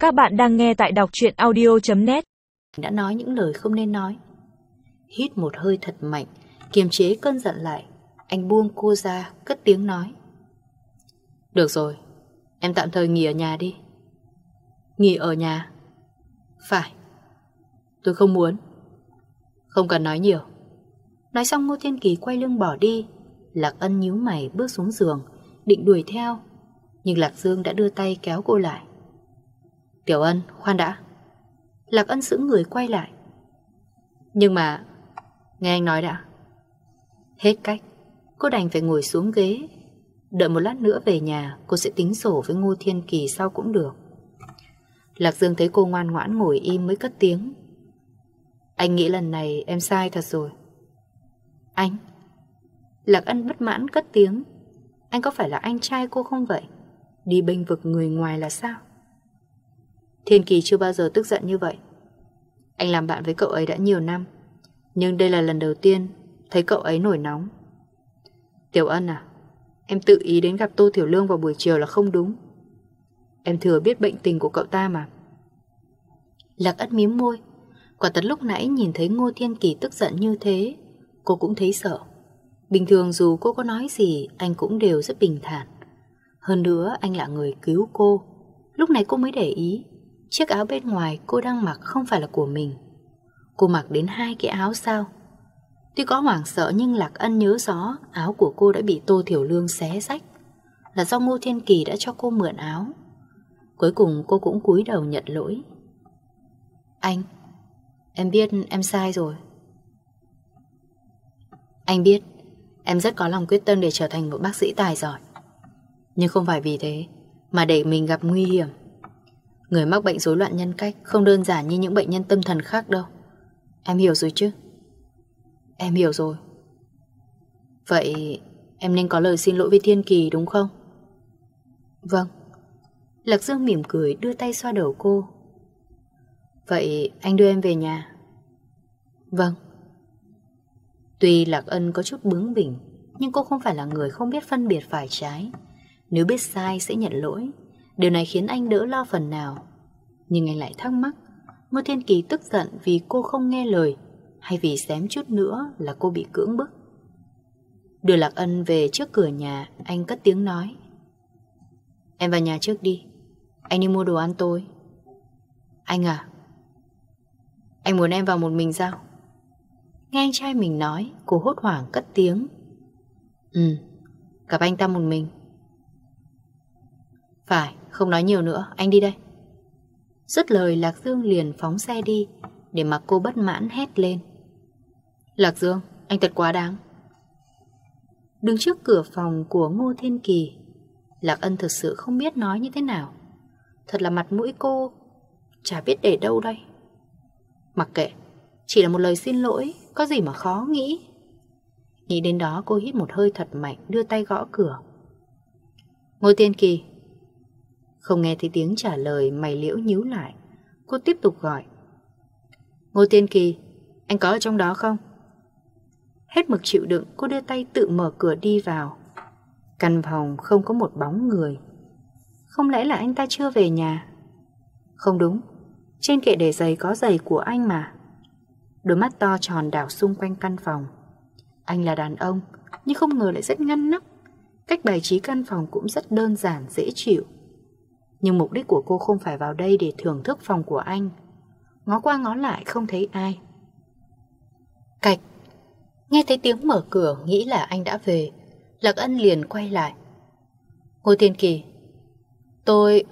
Các bạn đang nghe tại đọc truyện audio.net. Đã nói những lời không nên nói. Hít một hơi thật mạnh, kiềm chế cơn giận lại. Anh buông cô ra, cất tiếng nói: Được rồi, em tạm thời nghỉ ở nhà đi. Nghỉ ở nhà? Phải. Tôi không muốn. Không cần nói nhiều. Nói xong Ngô Thiên Kỳ quay lưng bỏ đi. Lạc Ân nhíu mày bước xuống giường, định đuổi theo, nhưng Lạc Dương đã đưa tay kéo cô lại. Tiểu Ân, khoan đã. Lạc Ân sững người quay lại. Nhưng mà, nghe anh nói đã. Hết cách, cô đành phải ngồi xuống ghế. Đợi một lát nữa về nhà, cô sẽ tính sổ với Ngô Thiên Kỳ sau cũng được. Lạc Dương thấy cô ngoan ngoãn ngồi im mới cất tiếng: Anh nghĩ lần này em sai thật rồi. Anh? Lạc Ân bất mãn cất tiếng: Anh có phải là anh trai cô không vậy? Đi bênh vực người ngoài là sao? Thiên Kỳ chưa bao giờ tức giận như vậy. Anh làm bạn với cậu ấy đã nhiều năm, nhưng đây là lần đầu tiên thấy cậu ấy nổi nóng. Tiểu Ân à, em tự ý đến gặp Tô Tiểu Lương vào buổi chiều là không đúng. Em thừa biết bệnh tình của cậu ta mà. Lạc Ân mím môi. Quả thật lúc nãy nhìn thấy Ngô Thiên Kỳ tức giận như thế, cô cũng thấy sợ. Bình thường dù cô có nói gì, anh cũng đều rất bình thản. Hơn nữa anh là người cứu cô. Lúc này cô mới để ý, chiếc áo bên ngoài cô đang mặc không phải là của mình. Cô mặc đến 2 cái áo sao? Tuy có hoảng sợ nhưng Lạc Ân nhớ rõ áo của cô đã bị Tô Tiểu Lương xé rách, là do Ngô Thiên Kỳ đã cho cô mượn áo. Cuối cùng cô cũng cúi đầu nhận lỗi. Anh, em biết em sai rồi. Anh biết em rất có lòng quyết tâm để trở thành một bác sĩ tài giỏi, nhưng không phải vì thế mà để mình gặp nguy hiểm. Người mắc bệnh rối loạn nhân cách không đơn giản như những bệnh nhân tâm thần khác đâu. Em hiểu rồi chứ? Em hiểu rồi. Vậy em nên có lời xin lỗi với Thiên Kỳ đúng không? Vâng. Lạc Dương mỉm cười đưa tay xoa đầu cô. Vậy anh đưa em về nhà. Vâng. Tuy Lạc Ân có chút bướng bỉnh, nhưng cô không phải là người không biết phân biệt phải trái. Nếu biết sai sẽ nhận lỗi. Điều này khiến anh đỡ lo phần nào. Nhưng anh lại thắc mắc, Ngô Thiên Kỳ tức giận vì cô không nghe lời, hay vì xém chút nữa là cô bị cưỡng bức? Đưa Lạc Ân về trước cửa nhà, anh cất tiếng nói: Em vào nhà trước đi, anh đi mua đồ ăn tối. Anh à? Anh muốn em vào một mình sao? Nghe anh trai mình nói, cô hốt hoảng cất tiếng: Gặp anh ta một mình. Phải, không nói nhiều nữa, anh đi đây. Dứt lời Lạc Dương liền phóng xe đi, để mặc cô bất mãn hét lên: Lạc Dương, anh thật quá đáng. Đứng trước cửa phòng của Ngô Thiên Kỳ, Lạc Ân thực sự không biết nói như thế nào. Thật là mặt mũi cô chả biết để đâu đây. Mặc kệ, chỉ là một lời xin lỗi, có gì mà khó nghĩ. Nghĩ đến đó cô hít một hơi thật mạnh, đưa tay gõ cửa. Ngô Thiên Kỳ. Không nghe thấy tiếng trả lời, mày liễu nhíu lại. Cô tiếp tục gọi. Ngô Thiên Kỳ, anh có ở trong đó không? Hết mực chịu đựng, cô đưa tay tự mở cửa đi vào. Căn phòng không có một bóng người. Không lẽ là anh ta chưa về nhà? Không đúng, trên kệ để giày có giày của anh mà. Đôi mắt to tròn đảo xung quanh căn phòng. Anh là đàn ông, nhưng không ngờ lại rất ngăn nắp. Cách bày trí căn phòng cũng rất đơn giản, dễ chịu. Nhưng mục đích của cô không phải vào đây để thưởng thức phòng của anh. Ngó qua ngó lại không thấy ai. Cạch. Nghe thấy tiếng mở cửa, nghĩ là anh đã về. Lạc Ân liền quay lại. Ngô Thiên Kỳ. Tôi...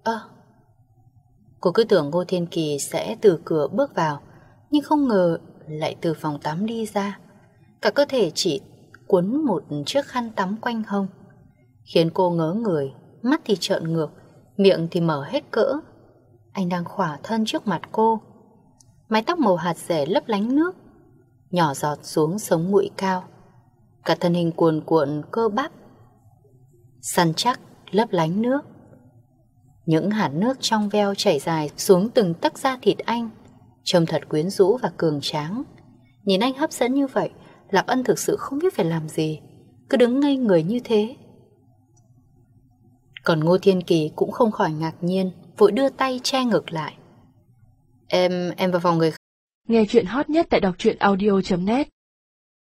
Cô cứ tưởng Ngô Thiên Kỳ sẽ từ cửa bước vào, nhưng không ngờ lại từ phòng tắm đi ra. Cả cơ thể chỉ quấn một chiếc khăn tắm quanh hông, khiến cô ngớ người, mắt thì trợn ngược, miệng thì mở hết cỡ. Anh đang khỏa thân trước mặt cô. Mái tóc màu hạt rẻ lấp lánh nước, nhỏ giọt xuống sống mũi cao. Cả thân hình cuồn cuộn cơ bắp săn chắc lấp lánh nước. Những hạt nước trong veo chảy dài xuống từng tấc da thịt anh, trông thật quyến rũ và cường tráng. Nhìn anh hấp dẫn như vậy, Lạc Ân thực sự không biết phải làm gì, cứ đứng ngây người như thế. Còn Ngô Thiên Kỳ cũng không khỏi ngạc nhiên, vội đưa tay che ngực lại. Em vào phòng người. Nghe chuyện hot nhất tại đọc truyện audio.net